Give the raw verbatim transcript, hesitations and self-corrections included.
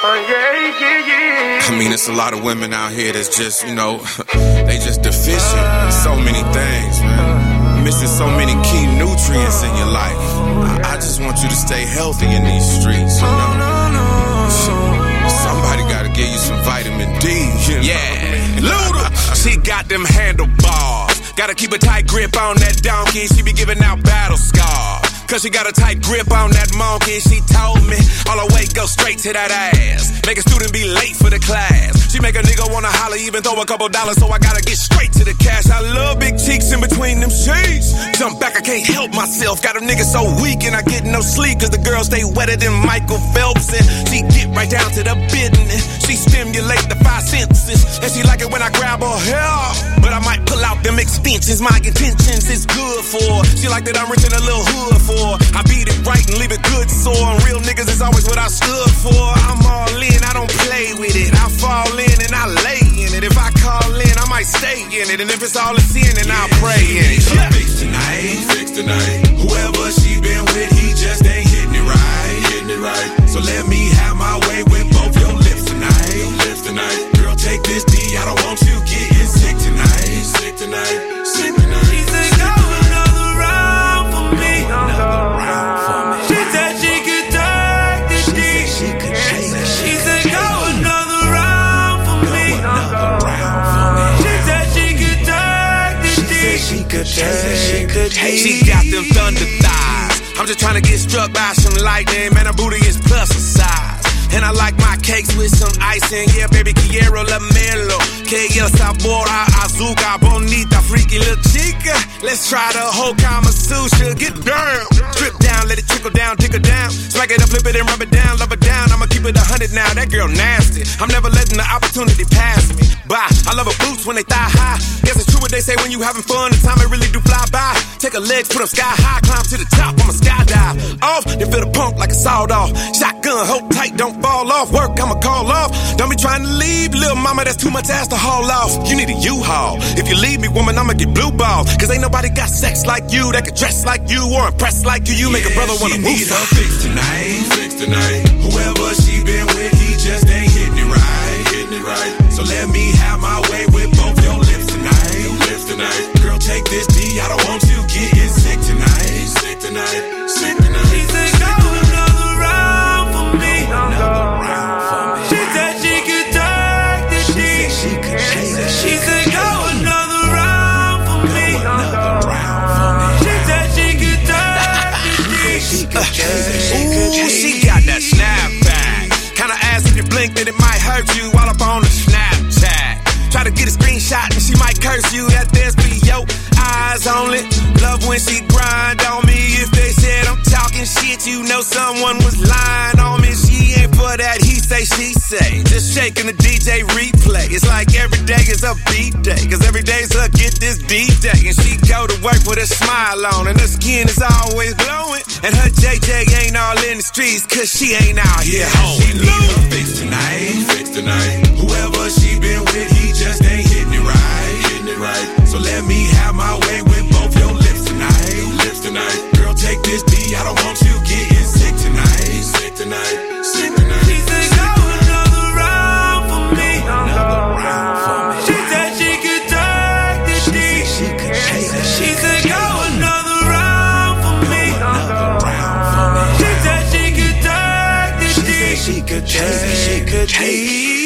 yeah, yeah, yeah. I mean, it's a lot of women out here that's just, you know, they just deficient in so many things, man. Missing so many key nutrients in your life. I, I just want you to stay healthy in these streets, you know. Somebody gotta give you some vitamin D, you know? Yeah, Luda, she got them handlebars. Gotta keep a tight grip on that donkey. She be giving out battle scars. Cause she got a tight grip on that monkey. She told me all her weight go straight to that ass. Make a student be late for the class. She make a nigga wanna holler, even throw a couple dollars. So I gotta get straight to the cash. I love big cheeks in between them sheets. Jump back, I can't help myself. Got a nigga so weak and I get no sleep. Cause the girl stay wetter than Michael Phelps. And she get right down to the business. She stimulate the five senses. And she like it when I grab her hair. But I might pull out them extensions. My intentions is good for. She like that I'm rich in a little hood for. I beat it right and leave it good sore. And real niggas is always what I stood for. I'm all in, I don't play with it. I fall in and I lay in it. If I call in, I might stay in it. And if it's all a sin, then I'll pray in it. Yeah. Fix tonight, fix tonight. Whoever she been with, he just ain't hitting it right, hitting it right. So let me have my way with both your lips tonight, lips tonight. Girl, take this D, I don't want you getting sick tonight, sick tonight, sick tonight. She said go another round for me. Another round for me. She said she could take this D. She could take this. She said go another round for me. Another round for me. She said she could take this D. She could take the D. She got them thunder thighs. I'm just trying to get struck by some lightning. Man, her booty is plus a size. And I like my cakes with some icing. Yeah, baby, quiero la melo. Que el sabor a azúcar. Bonita, freaky little chica. Let's try the whole Kama Sutra. Get down. Strip down, let it trickle down, tick her down. Smack it up, flip it and rub it down, love it down. I'ma keep it a hundred now, that girl nasty. I'm never letting the opportunity pass me by. I love her boots when they thigh high. Guess it's true what they say when you having fun. The time it really do fly by. Take her legs, put them sky high. Climb to the top, I'ma skydive. Off, then feel the pump like a sawed off. Shotgun, hold tight, don't fall off. Work, I'ma call off. Don't be trying to leave, little mama, that's too much ass to haul off. You need a U-Haul. If you leave me, woman, I'ma get blue balls. Cause ain't nobody got sex like you that can dress like you or impress like you. You make yeah, a brother wanna move. She need her fix tonight, fix tonight. Whoever she been with, he just ain't hitting it right, hitting it right. So let me have my way with both your lips tonight, lips tonight. Girl, take this D, I don't want you getting sick tonight, sick tonight, sick tonight. She said go another round for me. Another round for me. She said she could take the D. She could take the She said go another round for me. Another round for me. She said she could take the D. She could Ooh, she got that snapback. Kinda ass if you blink that it might hurt you all up on the Snapchat. Try to get a screenshot and she might curse you. That there's be yo eyes only. Love when she grind on me. If they said I'm talking shit, you know someone was lying on me. She ain't for that he say, she say. Just shaking the D J replay. It's like every day is a beat day. Cause every day's a get this beat day. And she go to work with a smile on. And her skin is always glowing. And her J J ain't all in the streets. Cause she ain't out here home. She need her fix tonight, fix tonight. Whoever she been with, he just ain't hitting it right, hitting it right. So let me have my way with both your lips tonight, lips tonight. Girl, take this D, I don't want you getting sick tonight, sick tonight, sick tonight. She said go another round for me. Another round for me. She said she could take the D. She could take the She said go another round for me. Another round for me. She said she could take the D. She could take, she could take.